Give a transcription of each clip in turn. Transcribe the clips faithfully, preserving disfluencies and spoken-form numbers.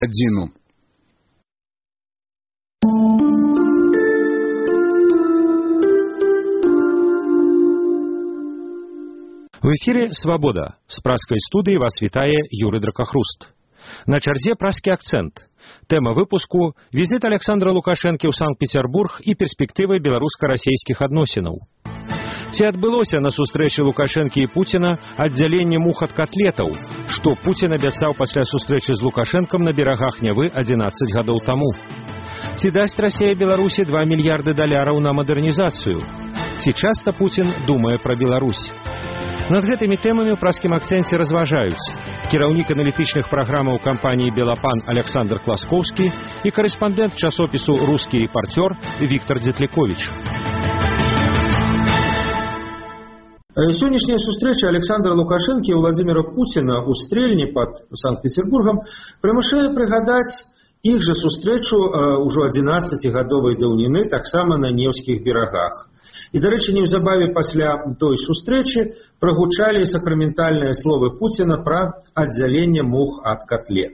гадзіну. В эфире «Свобода». С праской студии вас вітае Юрий Дракохруст. На чарзе праскі акцент. Тема выпуску – визит Александра Лукашенко ў Санкт-Петербург и перспективы белоруска-расейских адносінаў. Ці адбылося на сустрэчы Лукашенко и Путина аддзяленне мух ад котлетаў, што Путин абяцаў пасля сустрэчы з Лукашенком на берагах Невы адзінаццаць гадоў таму. Ці дасць Расія Беларусі два мільярды даляраў на мадэрнізацыю? Ці часта Путин думае пра Беларусь? Над гэтымі тэмамі ў праскім акцэнце разважаюць кіраўнік аналітычных праграмаў кампаніі «Белапан» Александр Класкоўскі і корэспандэнт часопісу «Рускі рэпартёр» Віктор Дзетліковіч. Сённяшняя сустрэча Александра Лукашенко і Владимира Путина у Стрельні пад Санкт-Петербургом прымушае прыгадаць іх жа сустрэчу ўжо адзінаццацігадовай даўніны таксама на Невскіх берагах. І, дарэчы, неўзабаве пасля той сустрэчы прагучалі сакраментальныя словы Пуціна пра аддзяленне мух ад котлет.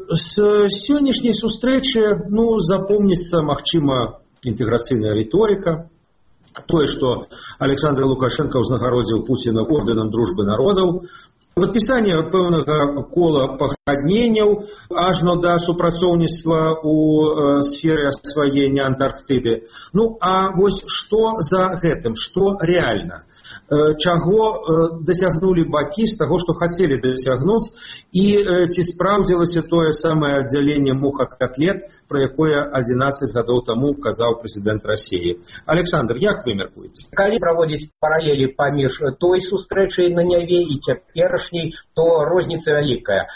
З сённяшняй сустрэчы, ну, запомніцца, магчыма, інтэграцыйная рыторыка, тое, што Александр Лукашенко ўзнагародзіў Пуціна ордэнам дружбы народаў, падпісанне пэўнага кола пагадненняў ажно да супрацоўніцтва ў э, сферы асваення Антарктыды. Ну, а вось што за гэтым, што рэальна? Э, чаго э, дасягнулі бакі з таго, што хацелі дасягнуць, і э, ці спраўдзілася тое самае аддзяленне мух ад котлет, пра якое адзінаццаць гадоў таму казаў прэзідэнт Расіі. Александр, як вы мяркуеце? Калі праводзіць паралелі паміж той сустрэчай на Няве і цяперашняй, то розніца вялікая.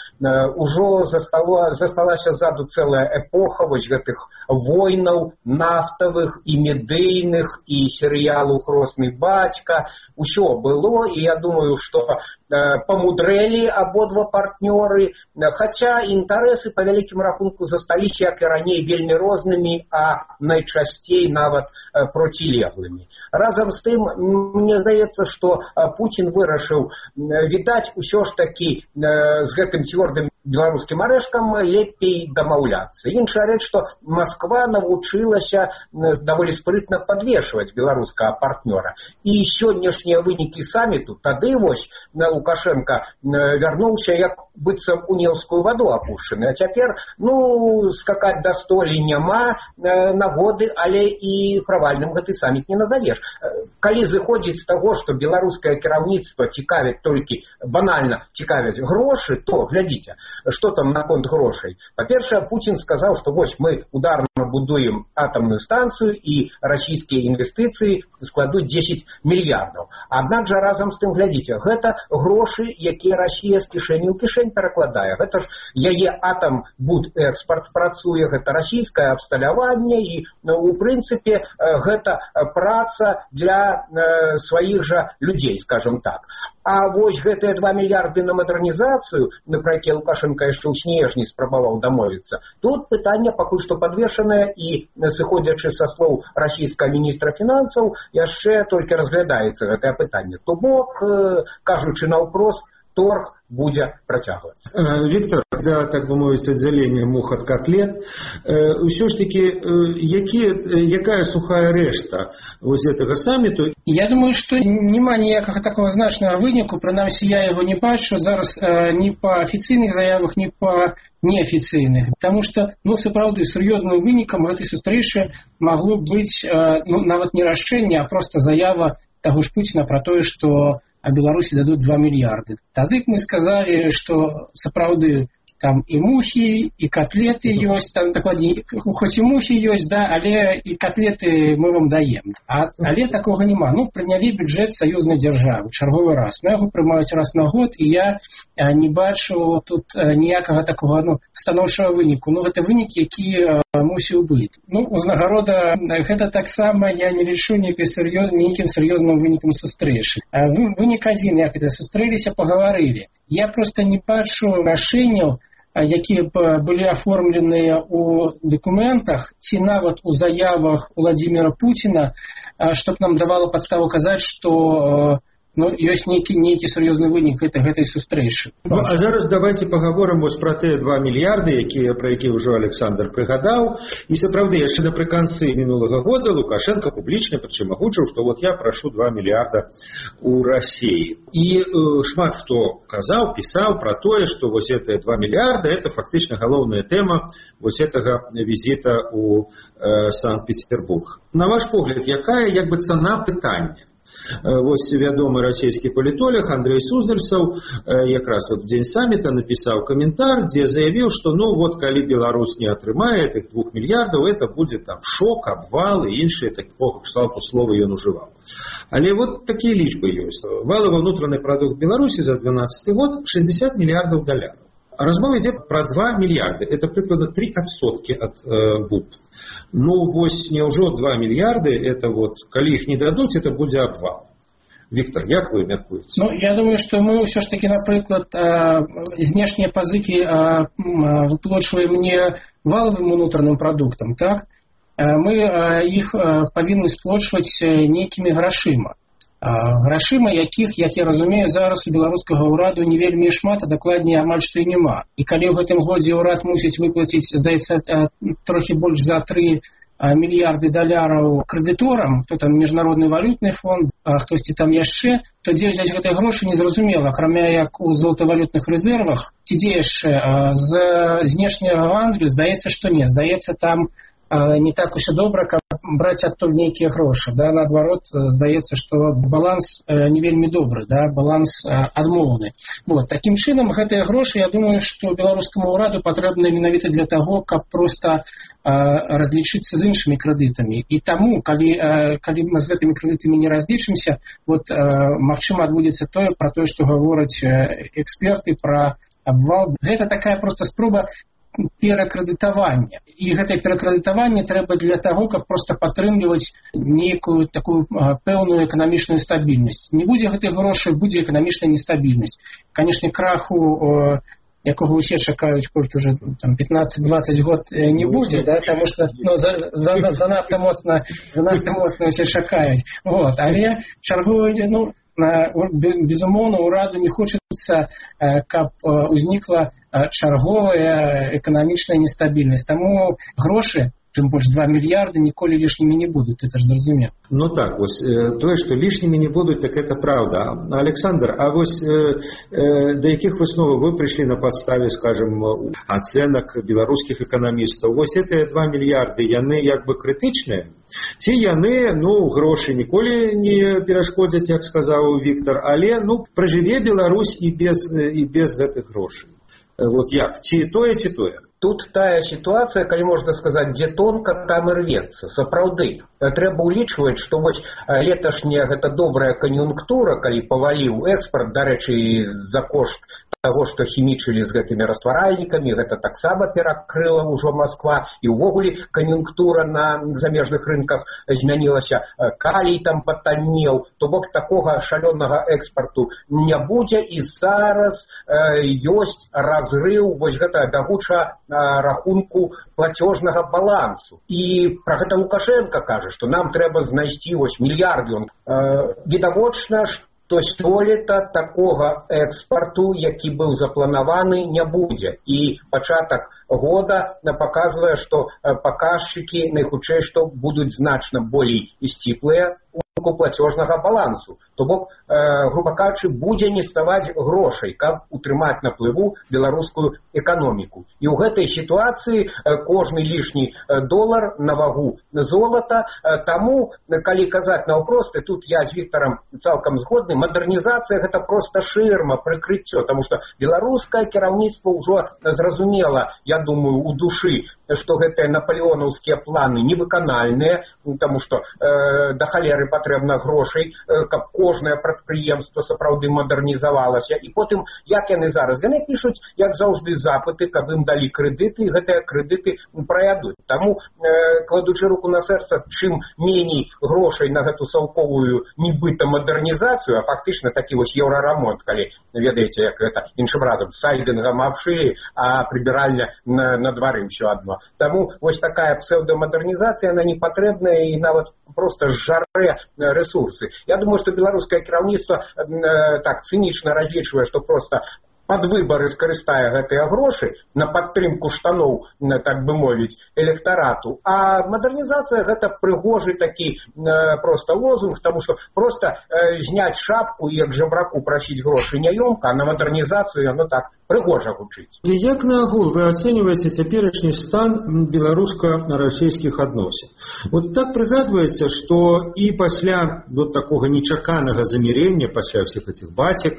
Ужо застало, засталася ззаду цэлая эпоха вось гэтых войнаў нафтавых і медыйных, і серыялу «Хросны бацька». Усё было, і я думаю, што памудрэлі абодва партнёры, хаця інтарэсы па вялікім рахунку засталіся, як і раней, вельмі рознымі, а найчасцей нават процілеглымі. Разам з тым, мне здаецца, што Пуцін вырашыў, відаць, усё ж такі з гэтым цвёрдым беларускім арэшкам лепей дамаўляцца. Іншая рэч, што Масква навучылася даволі спрытна падвешваць беларускага партнёра. І сённяшнія вынікі саміту, тады вось Лукашенко вярнуўся як быццам у Неўскую ваду апушчаны. А цяпер, ну, скакаць да столі няма нагоды, але і правальным гэты саміт не назавеш. Калі зыходзіць з таго, што беларускае кіраўніцтва цікавіць толькі банальна цікавяць грошы, то глядзіце, што там наконт грошай. Па-першае, Путін сказаў, што вось мы ударна будуем атамную станцыю і расійскія інвестыцыі складуць дзесяць мільярдаў. Аднак жа разам з тым, глядзіце, гэта грошы, якія Расія з кішэні ў кішэнь перакладае. Гэта ж яе атам буд-экспарт працуе, гэта расійскае абсталяванне і, у прынцыпе, гэта праца для э, сваіх жа людзей, скажем так. А вось гэтыя два мільярды на мадэрнізацыю, пра якія Лукашенко яшчэ ў снежні спрабаваў дамовіцца, тут пытанне пакуль што падвешанае і, сыходзячы са слоў расійскага міністра фінансаў, яшчэ толькі разглядаецца гэтае пытанне. То бок, кажучы наўпрост, торг будзе працягвацца. Віктор, да, так бы мовіць, аддзялення мух ад котлет, ўсё ж такі, якая сухая рэшта вось гэтага саміту? Я думаю, што няма ніякага такого значнага выніку, прынамсі я яго не бачу зараз ні па афіцыйных заявах, ні па неафіцыйных. Таму што, ну, сапраўды, сур'ёзным вынікам гэтай сустрэчы магло быць, ну, нават не рашэнне, а проста заява таго ж Пуціна пра тое, што а Беларусі дадуць два мільярды. Тады мы сказалі, што сапраўды там і мухі, і котлеты ёсць, там дакладней, хоць і мухі ёсць, да, але і котлеты мы вам даем. А, але такога няма. Ну, прынялі бюджэт саюзнай дзяржавы чарговы раз. Ну, яго прымаюць раз на год, і я не бачу тут ніякага такога, ну, станоўчага выніку. Ну, гэта вынік, які мусіў быць. Ну, узнагарода, гэта таксама я не лічу нейкім сур'ёзным вынікам сустрэчы. Вынік адзін, як это сустрэліся, пагаварылі. Я проста не бачу рашэнняў, якія б былі аформленыя ў дакументах ці нават у заявах Владимира Путина, што б нам давало падставу казаць, што ну, ёсць нейкі, нейкі сур'ёзны вынік гэта, гэтай сустрэчы. Ну, а зараз давайте пагаворым вось пра тыя два мільярды, якія, пра якія ўжо Александр прыгадаў. І сапраўды, яшчэ напрыканцы мінулага года Лукашенко публічна прычым агучыў, што вот я прашу два мільярда у России. І э, шмат хто казаў, пісаў пра тое, што вось гэтыя два мільярда это фактычна галоўная тэма вось гэтага візіта ў э, Санкт-Петербург. На ваш погляд, якая як бы цана пытання? Вось вядомы расійскі палітолог Андрей Суздальцаў якраз вот в дзень самміта напісаў каментар, дзе заявіў, што ну вот калі Беларусь не атрымае этих двух мільярдаў, это будзе там шок, абвал і іншыя такого кшталту слова ён ужываў. Але вот такія лічбы ёсць. Валовый внутренний продукт Беларусі за дванадцаты год шестьдесят мільярдаў даляраў. Размова ідзе пра два мільярды. Это прыкладна три адсоткі ад э, ВУП. Ну, вось няўжо два мільярды, это вот, калі іх не дадуць, это будзе абвал. Виктор, як вы мяркуеце? Ну, я думаю, што мы ўсё ж такі, напрыклад, знешнія пазыкі выплачваем не валовым унутраным прадуктам, так? Мы іх павінны сплочваць нейкімі грашыма. Грашыма, якіх, як я разумею, зараз у беларускага ўраду не вельмі шмат, а дакладней амаль што і няма. І калі ў гэтым годзе ўрад мусіць выплаціць, здаецца, трохі больш за тры мільярды даляраў крэдыторам, хто там міжнародны валютны фонд, а хтосьці там яшчэ, то дзе взяць гэтыя грошы незразумела, акрамя як у золатавалютных рэзервах, ці дзе яшчэ з знешняга гандлю, здаецца, што не, здаецца, там не так усё добра, каб браць адтуль нейкія грошы. Да? Наадварот, здаецца, што баланс не вельмі добры, да? Баланс адмоўны. Вот. Такім чынам, гэтыя грошы, я думаю, што беларускаму ўраду патрэбна менавіта для таго, каб проста разлічыцца з іншымі крэдытамі. І таму, калі, калі мы з гэтымі крэдытамі не разлічымся, вот, магчыма, адбудзецца тое, пра тое, што гавораць эксперты пра абвал. Гэта такая проста спроба перакрэдытавання. І гэтае перакрэдытаванне трэба для таго, каб проста падтрымліваць нейкую такую пэўную эканамічную стабільнасць. Не будзе гэтых грошай, будзе эканамічная нестабільнасць. Канешне, краху, якога ўсе чакаюць, колькі уже там пятнадцать-двадцать год не будзе, да, таму што ну, за, за, занадта моцна, занадта моцна ўсе чакаюць. Вот. Але чарговую, ну, безумоўна, ўраду не хочацца, каб узнікла чарговая эканамічная нестабільнасць. Таму грошы, тым больш два мільярды, ніколі лішнімі не будуць, это ж зразумела. Ну так, вось, тое, што лішнімі не будуць, так это правда. Александр, а вось э, э, да якіх высноваў вы прыйшлі на падставе, скажем, ацэнак беларускіх эканамістаў? Вось гэтыя два мільярды, яны як бы крытычныя? Ці яны, ну, грошы ніколі не перашкодзяць, як сказаў Віктор, але, ну, пражыве Беларусь і без, і без гэтых грошай. Вот як? Ці тое, ці тое? Тут тая сітуацыя, калі можна сказаць, дзе тонка, там і рвецца. Сапраўды, трэба ўлічваць, што вось леташняя гэта добрая кан'юнктура, калі паваліў экспарт, дарэчы, за кошт таго, што хімічылі з гэтымі растваральнікамі, гэта таксама перакрыла ўжо Масква, і ўвогуле кан'юнктура на замежных рынках змянілася, калій там патаннеў, то бок такога шалёнага экспарту не будзе, і зараз э, ёсць разрыў вось гэта бягуча рахунку платежнага балансу. І пра гэта Лукашенко кажа, што нам трэба знайсці вось мільярд. Э, відавочна, то сёлета такога экспарту, які быў запланаваны, не будзе. І пачатак года паказвае, што паказчыкі найхутчэй што будуць значна болей сціплыя у платежнага балансу. То бок, э, грубо кажучы, будзе не ставаць грошай, каб утрымаць на плыву беларускую эканоміку. І ў гэтай сітуацыі э, кожны лішні долар на вагу золата. Э, таму, калі казаць наўпрост, і тут я з Віктором цалкам згодны, мадэрнізацыя гэта проста шырма, прыкрыццё, таму што беларускае кіраўніцтва ўжо зразумела, я думаю, у душы, што гэтыя напалеонаўскія планы невыканальныя, таму што э, да халеры патрэбна грошай, э, каб кожнае прадпрыемства сапраўды мадэрнізавалася. І потым, як яны зараз? Яны пішуць, як заўжды, запыты, каб ім далі крэдыты, і гэтыя крэдыты праядуць. Таму, э, кладучы руку на сэрца, чым меней грошай на гэту саўковую нібыта мадэрнізацыю, а фактычна такі вось еўрарамонт, калі, ведаеце, як гэта іншым разам, сайдынгам абшылі, а прыбіральня на, на двары ўсё адно. Таму вось такая псевдомадэрнізацыя, она не патрэбная і нават просто жарэ ресурсы. Я думаю, что беларускае кіраўніцтва э, так цынічна разлічвае, что просто под выборы скарыстае гэтыя грошы на падтрымку штаноў, так бы мовіць, электарату. А мадэрнізацыя гэта прыгожы такі э, просто лозунг, тому что просто э, зняць шапку і як жабраку прасіць грошы няёмка, а на мадэрнізацыю яно так прыгожа гучыць. Як на агул вы ацэньваеце цяперашні стан беларуска-расійскіх адносін? Вот так прыгадваецца, што і пасля вот такога нечаканага замірення, пасля всіх этих бацек,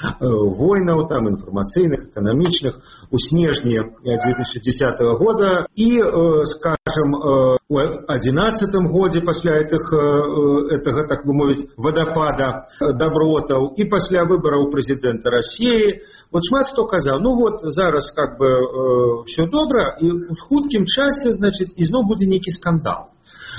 войнаў, там, информационных, экономичных, у снежня две тысячи десятого года и, скажем, у одиннадцатом годе после этих, этого, так бы мовить, водопада добротаў и после выборов президента России, вот шмат хто казаў, ну вот зараз как бы э, все добра, и в хуткім часе, значит, изноў будзе нейкі скандал.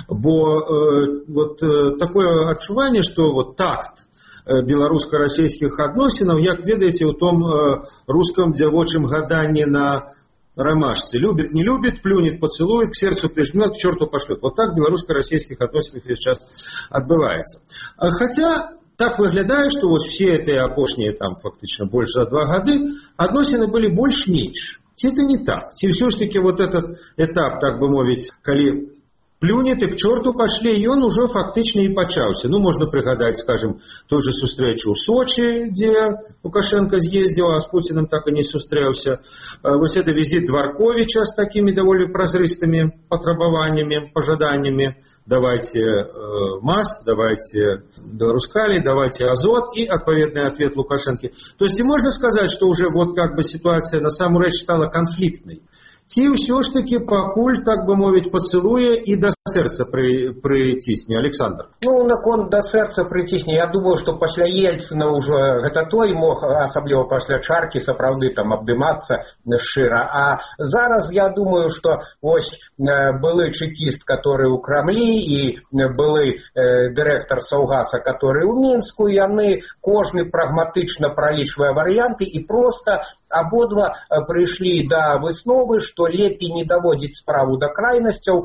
Бо э, вот э, такое адчуванне, что вот такт беларуска-расійскіх адносінаў, як ведаеце, у том э, русском дзявочым гаданні на ромашцы. Любит, не любит, плюнет, поцелует, к сердцу прижмет, к черту пошлет. Вот так беларуска-расійскіх адносінах сейчас отбывается. Хотя так выглядае, что вот все эти апошние там фактично больше за два гады адносіны были больш-менш. Ці это не так? Ці все ж таки вот этот этап, так бы мовіць, калі плюнет и к черту пошли, и он уже фактично и почался. Ну, можно пригадать, скажем, ту же встречу в Сочи, где Лукашенко съездил, а с Путиным так и не встречался. Вот это визит Дворковича с такими довольно прозрыстыми потребованиями, пожаданиями. Давайте э, МАЗ, давайте Белорускали, давайте Азот и отповедный ответ Лукашенко. То есть и можно сказать, что уже вот как бы ситуация на самом деле стала конфликтной. Ці ўсё ж таки пакуль, так бы мовіць, пацэлуе і да сэрца пры, прыцісне, Александр? Ну, наконт да сэрца прыцісне, я думаю, што пасля Ельцына ўжо гэта той мог, асабліва пасля чаркі, сапраўды там абдымацца шчыра. А зараз я думаю, што ось былы чекіст, который ў Крамлі, і былы э, дырэктар Саўгаса, который ў Мінску, яны кожны прагматычна пралічвае варыянты і проста абодва прыйшлі да высновы, што лепей не даводзіць справу да крайнасцяў,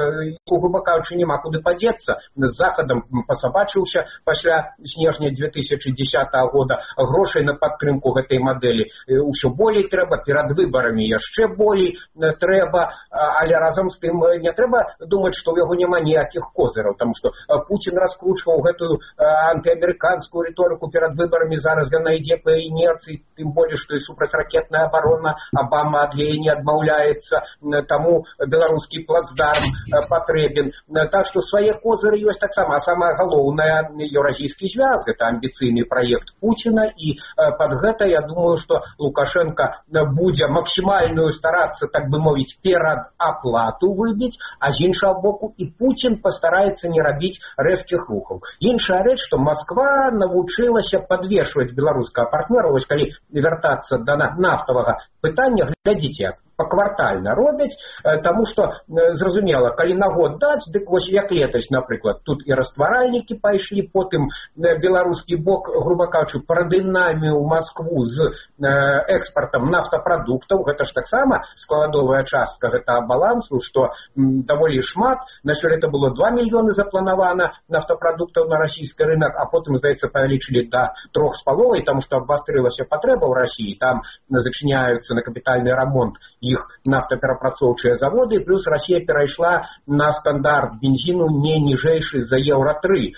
груба кажучы, няма куды падзецца. З захадам пасабачыўся пасля снежня две тысячи десятого года, грошай на падтрымку гэтай мадэлі ўсё болей трэба, перад выбарамі яшчэ болей трэба, але разам з тым не трэба думаць, што ў яго няма ніякіх козыраў, таму што Пуцін раскручваў гэтую антыамерыканскую рыторыку перад выбарамі, зараз яна ідзе па інерцыі, тым болей, што і супрацьракетная абарона, Обама ад яе не адмаўляецца, таму беларускі плацдарм патрэбен. Так што свае козыры ёсць таксама. А самае галоўнае, еўразійскі звяз, гэта амбіцыйны праект Пуціна, і пад гэта я думаю, што Лукашенко будзе максімальную старацца, так бы мовіць, перад аплату выбіць, а з іншага боку і Пуцін пастараецца не рабіць рэзкіх рухаў. Іншая рэч, што Масква навучылася падвешваць беларускага партнёра, вось калі вяртацца да нафтавага пытання, глядзіце, паквартальна робяць, таму што, зразумела, калі на год даць, дык вось як летась, напрыклад, тут і растваральнікі пайшлі, потым беларускі бок, груба кажучы, парадынаміў Маскву з экспартам нафтапрадуктаў, гэта ж таксама складовая частка гэтага балансу, што даволі шмат, на сёлета было два мільёны запланавана нафтапрадуктаў на расійскі рынок, а потым, здаецца, павялічылі да трох з паловай, таму што абвастрылася патрэба ў Расіі, там зачыняюцца на капітальны рамонт іх нафтаперапрацоўчыя заводы, плюс Расія перайшла на стандарт бензіну не ніжэйшы за еўра тры,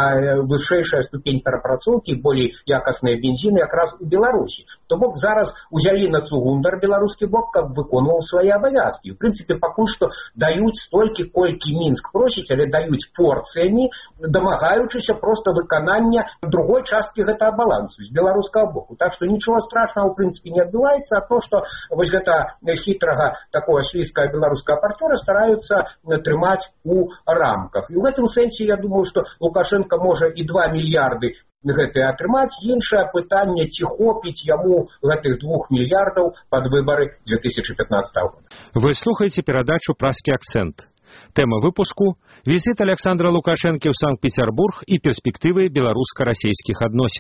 а вышэйшая ступень перапрацоўкі, болей якасныя бензіны якраз у Беларусі. То бок зараз узялі на цугундар беларускі бок, каб выконваў свае абавязкі. У прынцыпе, пакуль што даюць столькі, колькі Мінск просіць, але даюць порцыямі, дамагаючыся проста выканання другой часткі гэтага балансу з беларускага боку. Так што нічога страшнага ў прынцыпе не адбываецца, а то, што вось гэта хітрага такого слізкага беларускага партнёра стараюцца трымаць у рамках. І ў гэтым сэнсе я думаю, што Лукашенко можа і два мільярды гэтыя атрымаць. Іншае пытанне, ці хопіць яму гэтых двух мільярдаў пад выбары две тысячи пятнадцатого года. Вы слухаеце перадачу «Празкі акцэнт». Тэма выпуску – візіт Александра Лукашэнкі ў Санкт-Пецярбург і перспектывы беларуска-расійскіх адносінаў.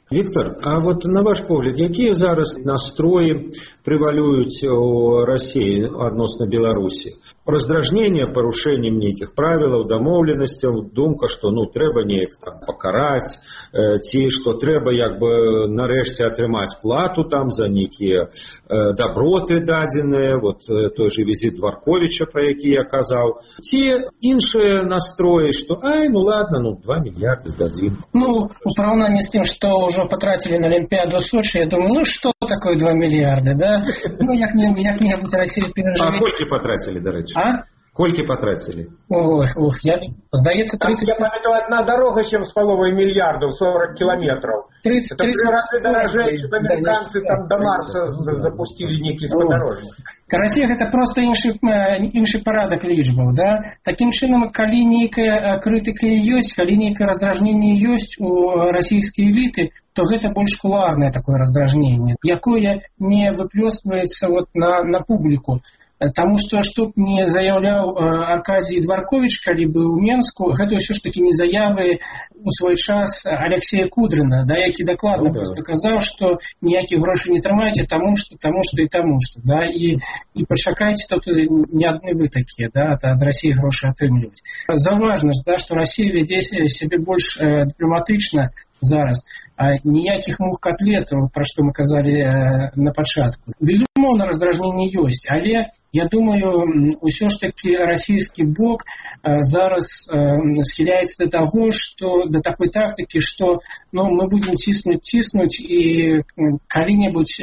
Віктор, а вот на ваш погляд, якія зараз настроі прэвалююць у Расіі адносна Беларусі? Раздражнение парушэннем нейкіх правілаў, дамоўленасцяў, думка, што ну трэба неяк там пакараць, э, ці што трэба як бы нарэшце атрымаць плату там за нейкія э, даброты дадзеныя, вот э, той же візіт Дворковича, про які я казаў, ці іншыя настроі, што ай, ну ладно, ну два мільярда дадзім. Ну, у параўнанні з тым, што ўжо потратили на Олимпиаду Сочи, я думаю, ну что такое два миллиарда, да? Ну, як-небудь Россия переживет. А колькі потратили, до речі? А? Колькі потратили? Ох, ох, я, здається, тридцать... Я памятаю, одна дорога, чем с половой миллиардов, сорок километров. тридцать, Это тридцать... три раза дороже, чем американцы там до Марса запустили некий сподорожник. Расія гэта проста іншы, іншы парадак лічбаў, да? Такім чынам, калі нейкая крытыка ёсць, калі нейкае раздражненне ёсць у расійскай эліты, то гэта больш кулуарнае такое раздражненне, якое не выплёскваецца вот на, на публіку. Таму што што б не заяўляў Аркадий Дворкович, калі быў у Менску, гэта ўсё ж такі не заявы у свой час Алексея Кудрына, да, які дакладна проста казаў, што ніякіх грошай не трымайце, таму што, таму што і таму што, да, і, і пачакайце, тут не адны вы такія, да, ад Расіі грошы атрымліваць. Заўважна, да, што Расія вядзе сябе больш э, дыпламатычна зараз, а ніякіх мух котлетаў, пра што мы казалі э, на пачатку. Безумоўна, раздражненне ёсць, але я думаю, ўсё ж такі расійскі бок э, зараз э, схіляецца да таго, што да такой тактыкі, што ну, мы будзем ціснуць, ціснуць і калі-небудзь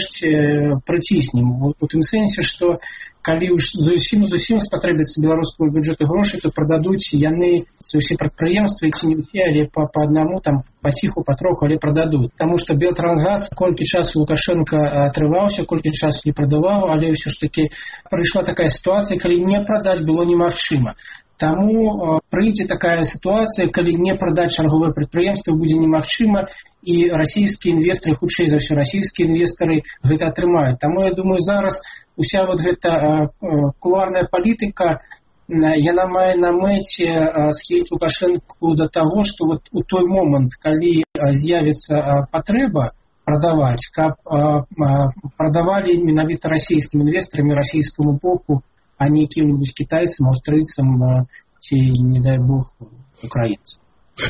урэшце прыціснем. У, у тым сэнсе, што калі ўж зусім зусім спатрэбіцца беларускаму бюджэту грошай, то прададуць яны усе прадпрыемствы, ці не ўсе, але па, па аднаму там паціху, патроху, але прададуць. Таму што Белтрансгаз колькі часу Лукашенко атрываўся, колькі часу не прадаваў, але ўсё ж такі прыйшла такая сітуацыя, калі не прадаць было немагчыма. Таму прыйдзе такая сітуацыя, калі не прадаць чарговае прадпрыемства будзе немагчыма, і расійскія інвестары, хутчэй за ўсё расійскія інвестары гэта атрымаюць. Таму я думаю, зараз уся вот гэта кулуарная палітыка, яна мае на мэце схіліць Лукашэнку да таго, што вот у той момант, калі з'явіцца патрэба прадаваць, каб прадавалі менавіта расійскім інвестарам і расійскаму боку, а не якім-нибудь китайцам, аўстрыйцам ці, не дай бог, украінцам.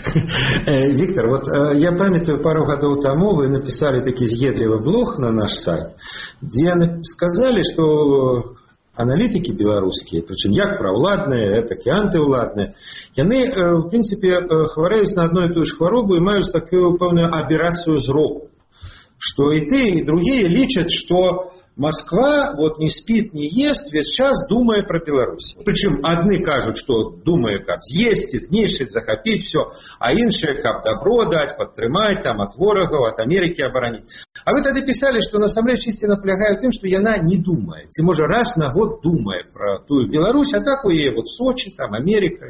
Виктор, вот я памятаю, пару годов тому вы написали таки з'едлівы блог на наш сайт, где сказали, что аналитики белорусские, причем як праўладныя, так и антыўладныя, яны, в принципе, хварэюць на одной и той же хваробу и маюць такую пэўную аберацию зроку, что и ты, и другие лічаць, что Москва вот не спит, не ест, весь час думая про Беларусь. Причем одни кажут, что думая, как съесть, знішчыць, захопить все, а іншие как добро дать, подтрымать, там, от ворогов, от Америки оборонить. А вы тогда писали, что на самом деле истина полягает в том, что яна не думает. И может раз на год думая про ту Беларусь, а так у ей вот Сочи, там, Америка,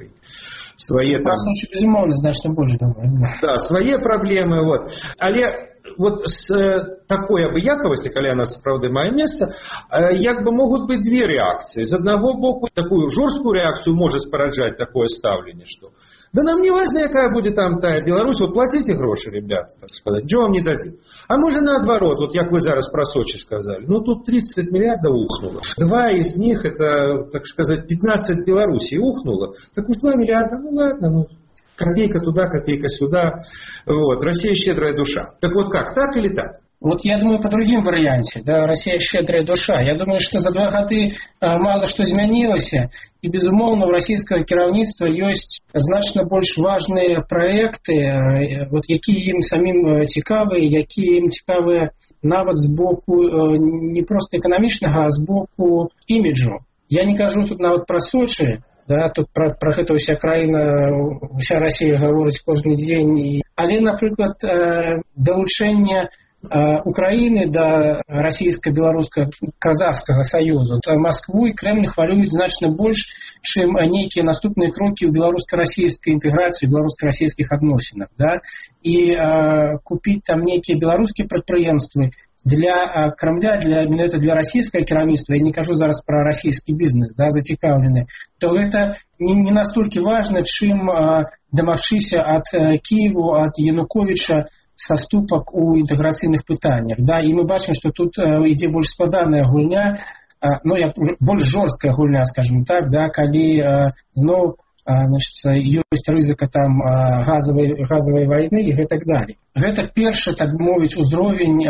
свои там... Про Сочи, безумовно, значно больше думаю. Да, свои проблемы, вот. Але вот с такой абыякавасці, калі яна сапраўды мае месца, як бы могуць быць две реакции. З аднаго боку, такую жорсткую реакцию может спараджаць такое ставленне, что да нам не важно, якая будет там тая Беларусь, вот платите гроши, ребята, так сказать, ничего вам не дадим. А может наоборот, вот як вы зараз про Сочи сказали, ну тут тридцать миллиардов ухнуло. Два из них, это, так сказать, пятнадцать Белоруссий ухнуло. Так уж два миллиарда, ну ладно, ну копейка туда, копейка сюда. Вот. Россия щедрая душа. Так вот как, так или так? Вот я думаю, по другим варианте. Да, Россия щедрая душа. Я думаю, что за два гады мало что змянілася. И, безумоўна, у расійскага кіраўніцтва ёсць значна больш важныя праекты, вот, якія ім самім цікавыя, якія ім цікавыя нават з боку не проста эканамічнага, а з боку іміджу. Я не кажу тут нават пра Сочи, да, тут пра, пра гэта ўся краіна, уся Расія гаворыць кожны дзень. Але, напрыклад, далучэнне Украины до расійска-беларуска-казахскага саюзу. Москву и Кремль хвалююць значна больш, чым нейкія наступныя крокі ў беларуска-расійскай інтэграцыі, беларуска-расійскіх адносінах. Да? І а, купіць там нейкія беларускія прадпрыемствы для Кремля, для, это для расійскага кіраўніцтва, я не кажу зараз про расійскі бізнес, да, зацікаўлены, то гэта не, не настолькі важна, чым а, дамагчыся ад Киеву, ад Януковича саступак у інтэграцыйных пытаннях. Да? І мы бачым, што тут ідзе больш складаная гульня, ну, больш жорсткая гульня, скажем так, да? Калі зноў ёсць рызыка там газавай, газавай вайны і гэтак далей. Гэта першы, так мовіць, узровень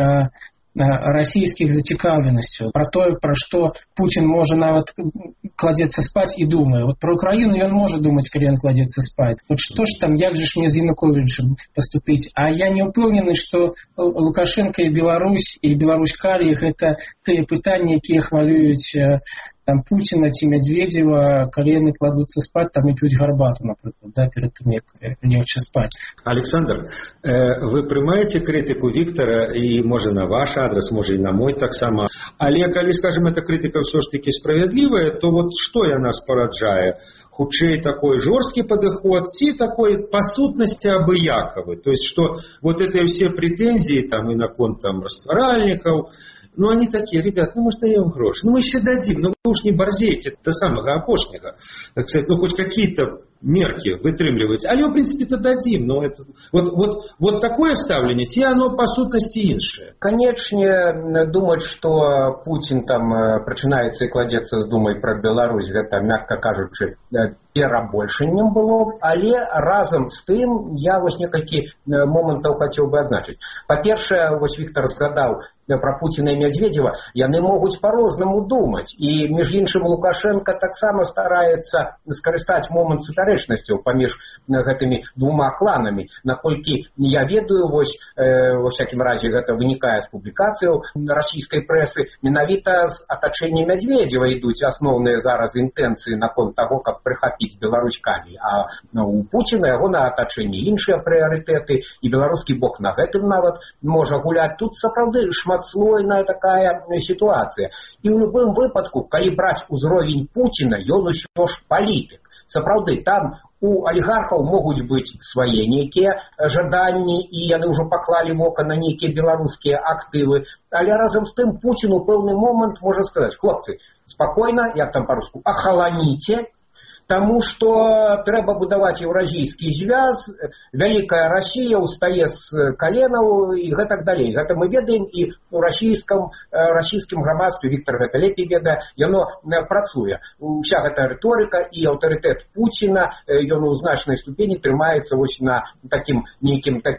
расійскіх зацікаўленасцяў, пра тое, пра што Пуцін можа нават кладзецца спаць і думае. Вот пра Украіну ён можа думаць, калі ён кладзецца спаць. Вот што ж там, як же ж мне з Януковічам паступіць? А я не ўпэўнены, што Лукашенко і Беларусь, і Беларусь-Калій — гэта тыя пытанні, якія хвалююць там Пуціна ці Медведзева, калі яны кладуцца спаць, там і п'юць гарбату, напрыклад, да, перад тым, як легче спаць. Александр, вы прымаеце крытыку Віктара, і можа на ваш адрес, можа і на мой таксама. Але калі, скажем, эта крытыка ўсё ж таки справядлівая, то вот што яна спараджае? Хутчэй такой жорсткі падыход ці такой па сутнасці абыякавы? То есть, что вот это все претензии там и наконт там растваральников, ну, они такие: ребят, ну, мы ж даем гроши, ну, мы еще дадим, ну, вы уж не борзейте до самого опошнего, так сказать, ну, хоть какие-то мерки вытрымліваць, але в принципе то дадим, но это вот вот вот такое ставленне, ці оно по сутнасці іншае. Канечне, думаць, што Пуцін там прачынаецца і кладзецца з думай пра Беларусь, гэта, мякка кажучы, перабольшаннем было, але разам з тым я вось некалькі момантаў хацеў бы адзначыць. Па-першае, вось Віктар згадаў пра Пуціна і Медведзева, яны могуць па-рознаму думаць, і між іншым Лукашенко таксама стараецца скарыстаць момант супярэчнасцяў паміж гэтымі двума кланамі. Наколькі я ведаю, вось э, ва всякім разе гэта вынікае з публікацыяў расійскай прэсы, менавіта з атачэння Медведзева ідуць асноўныя зараз інтэнцыі наконт таго, каб прыхапіць Беларусь-Калій, а ну, у Пуціна яго на атачэнні іншыя прыярытэты, і беларускі бок на гэтым нават можа гуляць. Тут сапраўды шматслойная такая сітуацыя. І ў любым выпадку, калі браць узровень Пуціна, ён усё ж палітык. Сапраўды, там у алігархаў могуць быць свае нейкія жаданні, і яны ўжо паклалі вока на нейкія беларускія актывы. Але разам з тым Пуцін у пэўны момант можа сказаць: хлопцы, спакойна, як там па-руску, ахаланіце, таму што трэба будаваць еўразійскі звяз, вялікая Расія ўстае з каленаў і гэтак далей. Гэта мы ведаем, і у расійскім, расійскім грамадстве, Віктар гэта лепей ведае, яно працуе. Уся гэта рыторыка і аўтарытэт Пуціна, ён у значнай ступені трымаецца вось на такім нейкім такім